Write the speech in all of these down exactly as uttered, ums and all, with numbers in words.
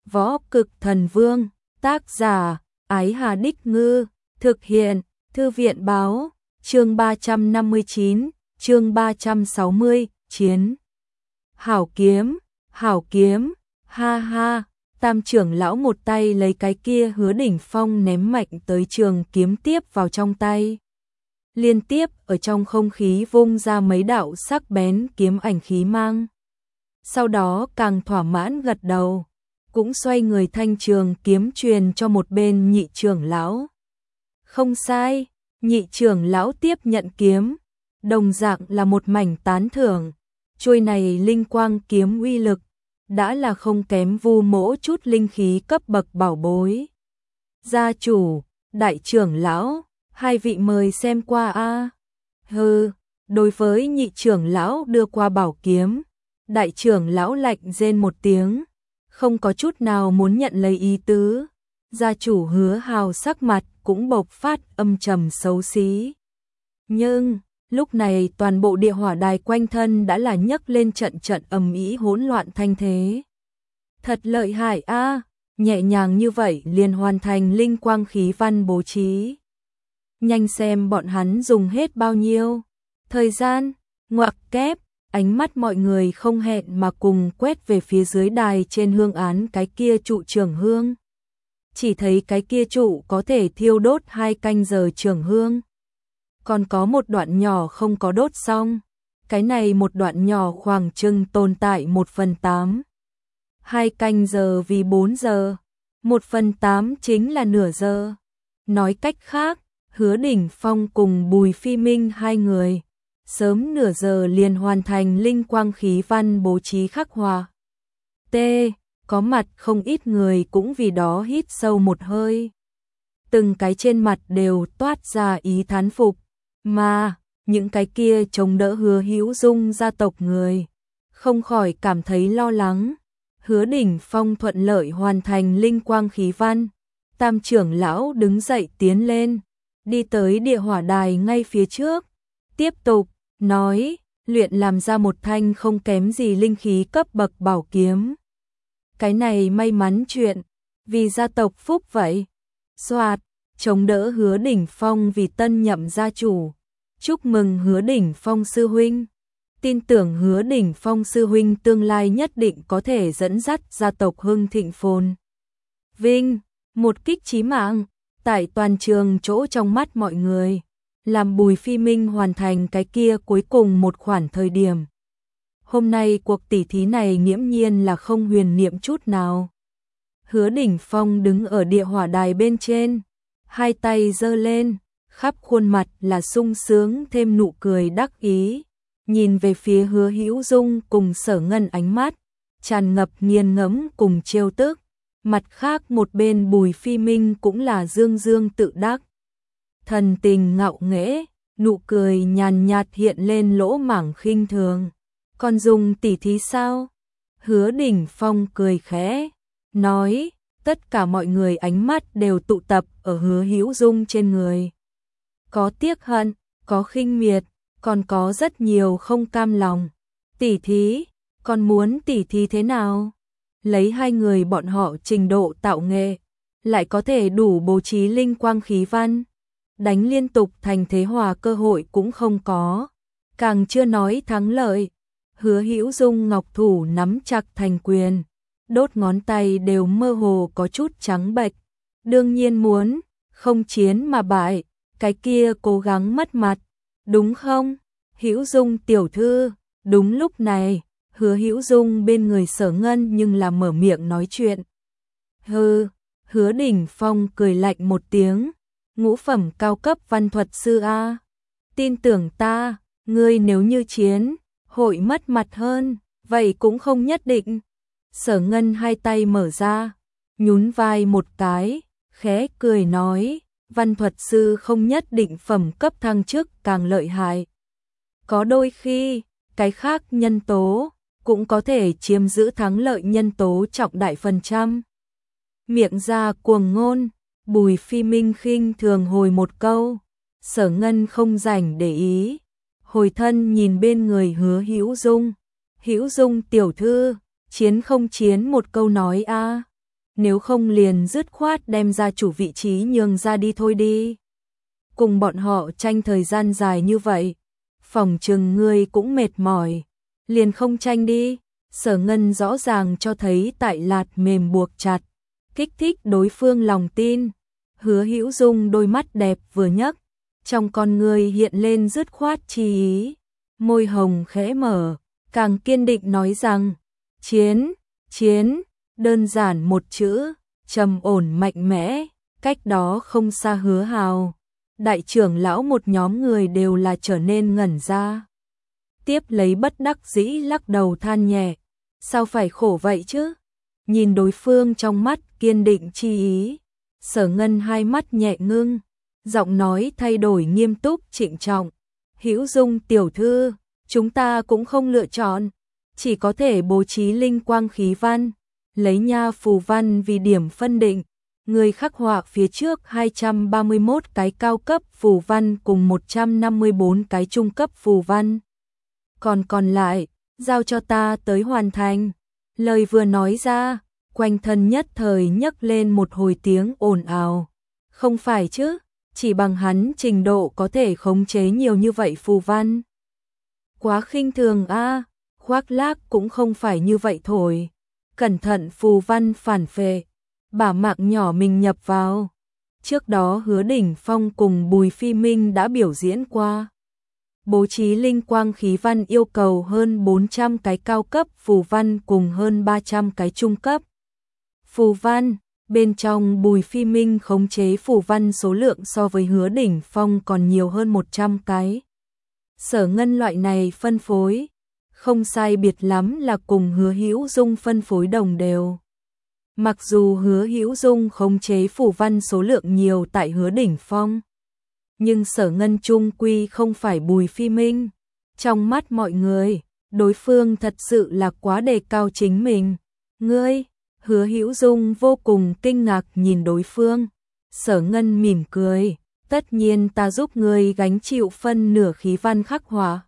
Võ Cực Thần Vương, tác giả, Ái Hà Đích Ngư, thực hiện, Thư viện báo, chương ba trăm năm mươi chín, chương ba trăm sáu mươi, chiến. Hảo kiếm, hảo kiếm, ha ha, Tam trưởng lão một tay lấy cái kia Hứa Đỉnh Phong ném mạnh tới trường kiếm tiếp vào trong tay. Liên tiếp ở trong không khí vung ra mấy đạo sắc bén kiếm ảnh khí mang. Sau đó càng thỏa mãn gật đầu, cũng xoay người thanh trường kiếm truyền cho một bên nhị trưởng lão. Không sai, nhị trưởng lão tiếp nhận kiếm, đồng dạng là một mảnh tán thưởng. Chuôi này linh quang kiếm uy lực đã là không kém Vu Mỗ chút linh khí cấp bậc bảo bối. Gia chủ, đại trưởng lão, hai vị mời xem qua a. Hừ, đối với nhị trưởng lão đưa qua bảo kiếm, đại trưởng lão lạnh rên một tiếng, không có chút nào muốn nhận lấy ý tứ. Gia chủ Hứa Hào sắc mặt cũng bộc phát âm trầm xấu xí. Nhưng lúc này toàn bộ địa hỏa đài quanh thân đã là nhấc lên trận trận ầm ĩ hỗn loạn thanh thế. Thật lợi hại a, nhẹ nhàng như vậy liền hoàn thành linh quang khí văn bố trí. Nhanh xem bọn hắn dùng hết bao nhiêu thời gian, ngoặc kép, ánh mắt mọi người không hẹn mà cùng quét về phía dưới đài trên hương án cái kia trụ trường hương. Chỉ thấy cái kia trụ có thể thiêu đốt hai canh giờ trường hương. Còn có một đoạn nhỏ không có đốt xong, cái này một đoạn nhỏ khoảng chừng tồn tại một phần tám. Hai canh giờ vì bốn giờ, một phần tám chính là nửa giờ. Nói cách khác, Hứa Đỉnh Phong cùng Bùi Phi Minh hai người, sớm nửa giờ liền hoàn thành linh quang khí văn bố trí khắc họa. T, có mặt không ít người cũng vì đó hít sâu một hơi. Từng cái trên mặt đều toát ra ý thán phục. Mà, những cái kia chống đỡ Hứa Hữu Dung gia tộc người, không khỏi cảm thấy lo lắng. Hứa Đỉnh Phong thuận lợi hoàn thành linh quang khí văn. Tam trưởng lão đứng dậy tiến lên, đi tới địa hỏa đài ngay phía trước. Tiếp tục, nói, luyện làm ra một thanh không kém gì linh khí cấp bậc bảo kiếm. Cái này may mắn chuyện, vì gia tộc phúc vậy. Soạt, chống đỡ Hứa Đỉnh Phong vì tân nhậm gia chủ. Chúc mừng Hứa Đỉnh Phong sư huynh. Tin tưởng Hứa Đỉnh Phong sư huynh tương lai nhất định có thể dẫn dắt gia tộc hưng thịnh phồn vinh. Một kích chí mạng, tại toàn trường chỗ trong mắt mọi người, làm Bùi Phi Minh hoàn thành cái kia cuối cùng một khoản thời điểm. Hôm nay cuộc tỉ thí này nghiễm nhiên là không huyền niệm chút nào. Hứa Đỉnh Phong đứng ở địa hỏa đài bên trên, hai tay giơ lên, khắp khuôn mặt là sung sướng thêm nụ cười đắc ý, nhìn về phía Hứa Hữu Dung cùng Sở Ngân ánh mắt tràn ngập nghiền ngẫm cùng trêu tức. Mặt khác một bên Bùi Phi Minh cũng là dương dương tự đắc. Thần tình ngạo nghễ, nụ cười nhàn nhạt hiện lên lỗ mảng khinh thường. Còn dùng tỉ thí sao? Hứa Đỉnh Phong cười khẽ, nói, tất cả mọi người ánh mắt đều tụ tập ở Hứa Hữu Dung trên người. Có tiếc hận, có khinh miệt, còn có rất nhiều không cam lòng. Tỉ thí, còn muốn tỉ thí thế nào? Lấy hai người bọn họ trình độ tạo nghệ, lại có thể đủ bố trí linh quang khí văn, đánh liên tục thành thế hòa cơ hội cũng không có, càng chưa nói thắng lợi. Hứa Hữu Dung ngọc thủ nắm chặt thành quyền, đốt ngón tay đều mơ hồ có chút trắng bệch. Đương nhiên muốn, không chiến mà bại, cái kia cố gắng mất mặt, đúng không? Hữu Dung tiểu thư, đúng lúc này, Hứa Hữu Dung bên người Sở Ngân nhưng là mở miệng nói chuyện. Hừ, Hứa Đỉnh Phong cười lạnh một tiếng, ngũ phẩm cao cấp văn thuật sư a, tin tưởng ta, ngươi nếu như chiến, hội mất mặt hơn, vậy cũng không nhất định. Sở Ngân hai tay mở ra, nhún vai một cái, khẽ cười nói, văn thuật sư không nhất định phẩm cấp thăng chức càng lợi hại. Có đôi khi, cái khác nhân tố cũng có thể chiếm giữ thắng lợi nhân tố trọng đại phần trăm. Miệng ra cuồng ngôn, Bùi Phi Minh khinh thường hồi một câu, Sở Ngân không rảnh để ý, hồi thân nhìn bên người Hứa Hữu Dung. Hữu Dung tiểu thư, chiến không chiến một câu nói a. nếu không liền dứt khoát đem gia chủ vị trí nhường ra đi thôi đi. Cùng bọn họ tranh thời gian dài như vậy, phòng chừng ngươi cũng mệt mỏi, liền không tranh đi. Sở Ngân rõ ràng cho thấy tại lạt mềm buộc chặt, kích thích đối phương lòng tin. Hứa Hữu Dung đôi mắt đẹp vừa nhấc, trong con người hiện lên dứt khoát chi ý, môi hồng khẽ mở, càng kiên định nói rằng, chiến, chiến, đơn giản một chữ, trầm ổn mạnh mẽ. Cách đó không xa Hứa Hào, đại trưởng lão một nhóm người đều là trở nên ngẩn ra. Tiếp lấy bất đắc dĩ lắc đầu than nhẹ, sao phải khổ vậy chứ? Nhìn đối phương trong mắt kiên định chi ý, Sở Ngân hai mắt nhẹ ngưng, giọng nói thay đổi nghiêm túc trịnh trọng. Hữu Dung tiểu thư, chúng ta cũng không lựa chọn, chỉ có thể bố trí linh quang khí văn, lấy nha phù văn vì điểm phân định. Người khắc họa phía trước hai trăm ba mươi mốt cái cao cấp phù văn cùng một trăm năm mươi bốn cái trung cấp phù văn. Còn còn lại, giao cho ta tới hoàn thành. Lời vừa nói ra, quanh thân nhất thời nhấc lên một hồi tiếng ồn ào. Không phải chứ, chỉ bằng hắn trình độ có thể khống chế nhiều như vậy phù văn. Quá khinh thường a, khoác lác cũng không phải như vậy thôi. Cẩn thận phù văn phản phệ, bả mạng nhỏ mình nhập vào. Trước đó Hứa Đỉnh Phong cùng Bùi Phi Minh đã biểu diễn qua. Bố trí linh quang khí văn yêu cầu hơn bốn trăm cái cao cấp phù văn cùng hơn ba trăm cái trung cấp phù văn. Bên trong Bùi Phi Minh khống chế phù văn số lượng so với Hứa Đỉnh Phong còn nhiều hơn một trăm cái. Sở Ngân loại này phân phối, không sai biệt lắm là cùng Hứa Hữu Dung phân phối đồng đều. Mặc dù Hứa Hữu Dung khống chế phù văn số lượng nhiều tại Hứa Đỉnh Phong, nhưng Sở Ngân chung quy không phải Bùi Phi Minh. Trong mắt mọi người, đối phương thật sự là quá đề cao chính mình. Ngươi, Hứa Hữu Dung vô cùng kinh ngạc nhìn đối phương. Sở Ngân mỉm cười, tất nhiên ta giúp ngươi gánh chịu phân nửa khí văn khắc họa.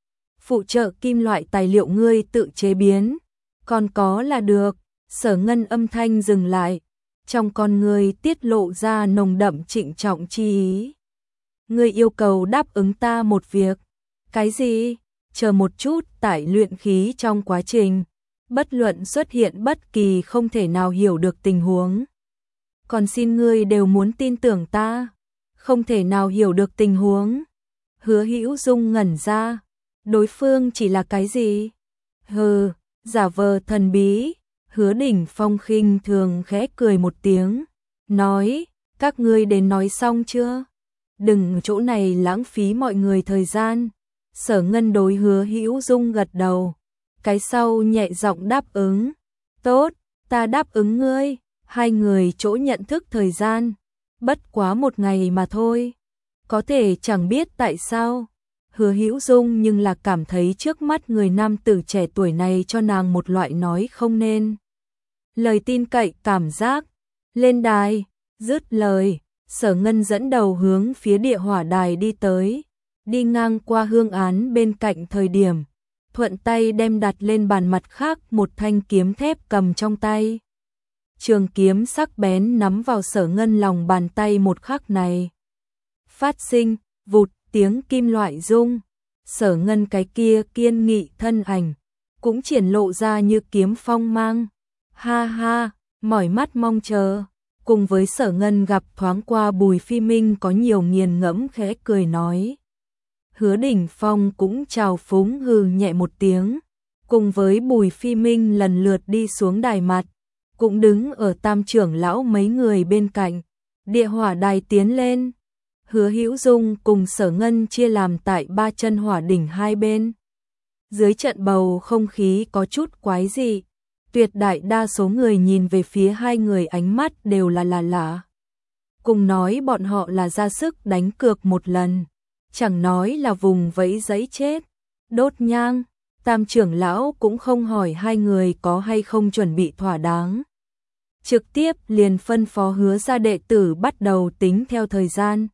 Phụ trợ kim loại tài liệu ngươi tự chế biến, còn có là được. Sở Ngân âm thanh dừng lại, trong con ngươi tiết lộ ra nồng đậm trịnh trọng chi ý. Ngươi yêu cầu đáp ứng ta một việc. Cái gì? Chờ một chút, tại luyện khí trong quá trình, bất luận xuất hiện bất kỳ không thể nào hiểu được tình huống. Còn xin ngươi đều muốn tin tưởng ta. Không thể nào hiểu được tình huống. Hứa Hữu Dung ngẩn ra, đối phương chỉ là cái gì? Hừ, giả vờ thần bí. Hứa Đỉnh Phong khinh thường khẽ cười một tiếng, nói, các ngươi đến nói xong chưa? Đừng chỗ này lãng phí mọi người thời gian. Sở Ngân đối Hứa Hữu Dung gật đầu, cái sau nhẹ giọng đáp ứng. Tốt, ta đáp ứng ngươi. Hai người chỗ nhận thức thời gian, bất quá một ngày mà thôi. Có thể chẳng biết tại sao, Hứa Hữu Dung nhưng là cảm thấy trước mắt người nam tử trẻ tuổi này cho nàng một loại nói không nên lời tin cậy cảm giác. Lên đài, dứt lời, Sở Ngân dẫn đầu hướng phía địa hỏa đài đi tới. Đi ngang qua hương án bên cạnh thời điểm, thuận tay đem đặt lên bàn mặt khác một thanh kiếm thép cầm trong tay. Trường kiếm sắc bén nắm vào Sở Ngân lòng bàn tay một khắc này. Phát sinh, vụt tiếng kim loại rung. Sở Ngân cái kia kiên nghị thân ảnh, cũng triển lộ ra như kiếm phong mang. Ha ha, mỏi mắt mong chờ. Cùng với Sở Ngân gặp thoáng qua Bùi Phi Minh có nhiều nghiền ngẫm khẽ cười nói. Hứa Đỉnh Phong cũng chào phúng hừ nhẹ một tiếng. Cùng với Bùi Phi Minh lần lượt đi xuống đài mặt, cũng đứng ở tam trưởng lão mấy người bên cạnh. Địa hỏa đài tiến lên. Hứa Hữu Dung cùng Sở Ngân chia làm tại ba chân hỏa đỉnh hai bên. Dưới trận bầu không khí có chút quái dị. Tuyệt đại đa số người nhìn về phía hai người ánh mắt đều là là lạ. Cùng nói bọn họ là ra sức đánh cược một lần. Chẳng nói là vùng vẫy giấy chết. Đốt nhang, tam trưởng lão cũng không hỏi hai người có hay không chuẩn bị thỏa đáng. Trực tiếp liền phân phó Hứa gia đệ tử bắt đầu tính theo thời gian.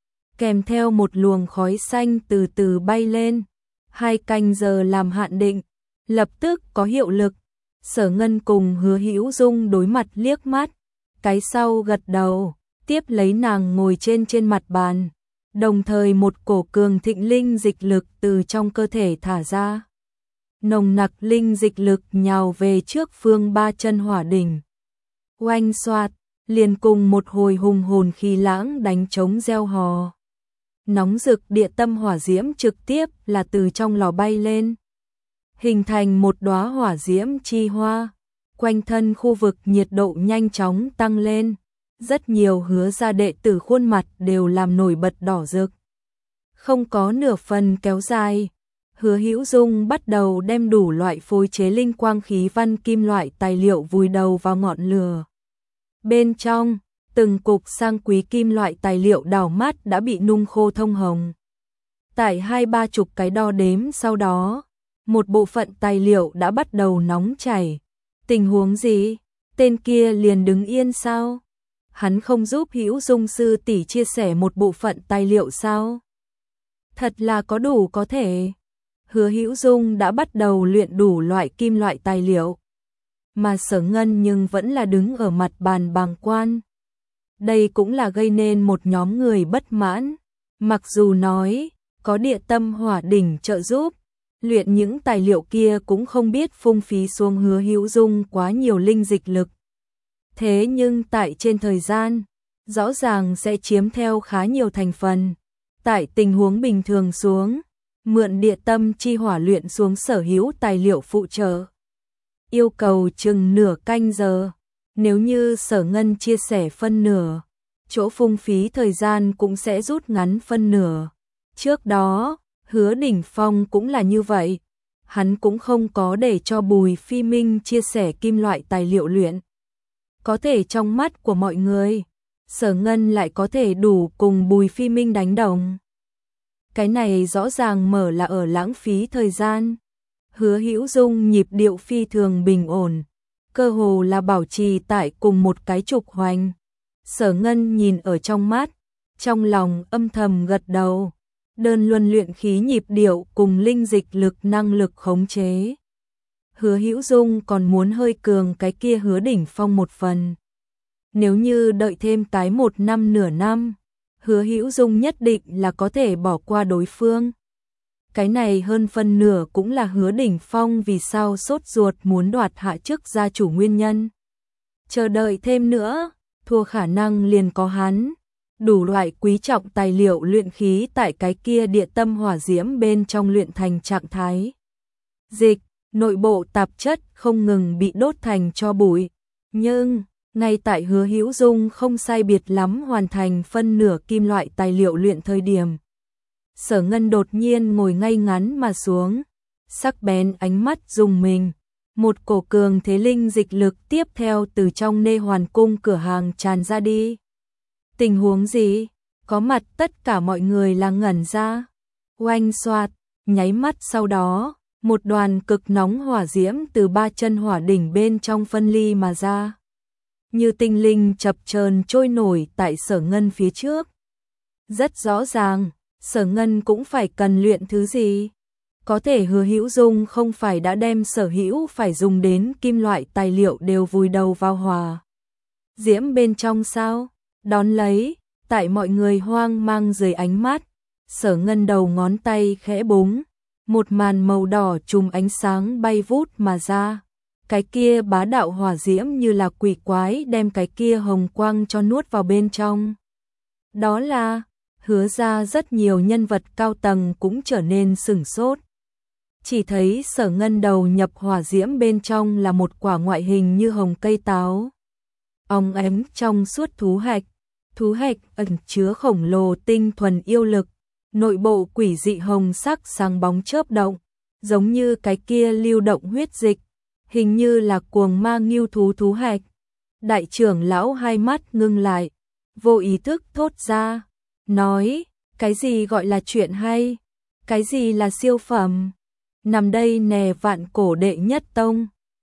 Kèm theo một luồng khói xanh từ từ bay lên. Hai canh giờ làm hạn định, lập tức có hiệu lực. Sở Ngân cùng Hứa Hữu Dung đối mặt liếc mắt, cái sau gật đầu, tiếp lấy nàng ngồi trên trên mặt bàn, đồng thời một cổ cường thịnh linh dịch lực từ trong cơ thể thả ra. Nồng nặc linh dịch lực nhào về trước phương ba chân hỏa đỉnh. Oanh xoạt, liền cùng một hồi hùng hồn khí lãng đánh trống reo hò. Nóng rực địa tâm hỏa diễm trực tiếp là từ trong lò bay lên, hình thành một đóa hỏa diễm chi hoa, quanh thân khu vực nhiệt độ nhanh chóng tăng lên, rất nhiều Hứa gia đệ tử khuôn mặt đều làm nổi bật đỏ rực. Không có nửa phần kéo dài, Hứa Hữu Dung bắt đầu đem đủ loại phối chế linh quang khí văn kim loại tài liệu vùi đầu vào ngọn lửa. Bên trong, từng cục sang quý kim loại tài liệu đảo mắt đã bị nung khô thông hồng. Tại hai ba chục cái đo đếm sau đó, một bộ phận tài liệu đã bắt đầu nóng chảy. Tình huống gì? Tên kia liền đứng yên sao? Hắn không giúp Hữu Dung sư tỷ chia sẻ một bộ phận tài liệu sao? Thật là có đủ có thể. Hứa Hữu Dung đã bắt đầu luyện đủ loại kim loại tài liệu, mà Sở Ngân nhưng vẫn là đứng ở mặt bàn bàng quan. Đây cũng là gây nên một nhóm người bất mãn. Mặc dù nói có địa tâm hỏa đỉnh trợ giúp, luyện những tài liệu kia cũng không biết phung phí xuống Hứa Hữu Dung quá nhiều linh dịch lực. Thế nhưng tại trên thời gian, rõ ràng sẽ chiếm theo khá nhiều thành phần. Tại tình huống bình thường xuống, mượn địa tâm chi hỏa luyện xuống sở hữu tài liệu phụ trợ, yêu cầu chừng nửa canh giờ. Nếu như Sở Ngân chia sẻ phân nửa, chỗ phung phí thời gian cũng sẽ rút ngắn phân nửa. Trước đó, Hứa Đỉnh Phong cũng là như vậy, hắn cũng không có để cho Bùi Phi Minh chia sẻ kim loại tài liệu luyện. Có thể trong mắt của mọi người, Sở Ngân lại có thể đủ cùng Bùi Phi Minh đánh đồng. Cái này rõ ràng mở là ở lãng phí thời gian. Hứa Hữu Dung nhịp điệu phi thường bình ổn, cơ hồ là bảo trì tại cùng một cái trục hoành. Sở Ngân nhìn ở trong mắt, trong lòng âm thầm gật đầu. Đơn luân luyện khí nhịp điệu cùng linh dịch lực năng lực khống chế. Hứa Hữu Dung còn muốn hơi cường cái kia Hứa Đỉnh Phong một phần. Nếu như đợi thêm cái một năm nửa năm, Hứa Hữu Dung nhất định là có thể bỏ qua đối phương. Cái này hơn phân nửa cũng là Hứa Đỉnh Phong vì sao sốt ruột muốn đoạt hạ chức gia chủ nguyên nhân. Chờ đợi thêm nữa, thua khả năng liền có hắn. Đủ loại quý trọng tài liệu luyện khí tại cái kia địa tâm hỏa diễm bên trong luyện thành trạng thái dịch, nội bộ tạp chất không ngừng bị đốt thành tro bụi. Nhưng, ngay tại Hứa Hữu Dung không sai biệt lắm hoàn thành phân nửa kim loại tài liệu luyện thời điểm, Sở Ngân đột nhiên ngồi ngay ngắn mà xuống, sắc bén ánh mắt dùng mình, một cổ cường thế linh dịch lực tiếp theo từ trong Nê Hoàn cung cửa hàng tràn ra đi. Tình huống gì? Có mặt tất cả mọi người là ngẩn ra. Oanh xoạt, nháy mắt sau đó, một đoàn cực nóng hỏa diễm từ ba chân hỏa đỉnh bên trong phân ly mà ra. Như tinh linh chập chờn trôi nổi tại Sở Ngân phía trước. Rất rõ ràng, Sở Ngân cũng phải cần luyện thứ gì. Có thể Hứa Hữu Dung không phải đã đem sở hữu phải dùng đến kim loại tài liệu đều vùi đầu vào hỏa diễm bên trong sao? Đón lấy, tại mọi người hoang mang dưới ánh mắt, Sở Ngân đầu ngón tay khẽ búng, một màn màu đỏ trùm ánh sáng bay vút mà ra. Cái kia bá đạo hỏa diễm như là quỷ quái đem cái kia hồng quang cho nuốt vào bên trong. Đó là, Hứa ra rất nhiều nhân vật cao tầng cũng trở nên sửng sốt. Chỉ thấy Sở Ngân đầu nhập hỏa diễm bên trong là một quả ngoại hình như hồng cây táo. Óng ánh trong suốt thú hạch, thú hạch ẩn chứa khổng lồ tinh thuần yêu lực, nội bộ quỷ dị hồng sắc sáng bóng chớp động, giống như cái kia lưu động huyết dịch, hình như là cuồng ma ngưu thú thú hạch. Đại trưởng lão hai mắt ngưng lại, vô ý thức thốt ra, nói, cái gì gọi là chuyện hay, cái gì là siêu phẩm, nằm đây nè vạn cổ đệ nhất tông.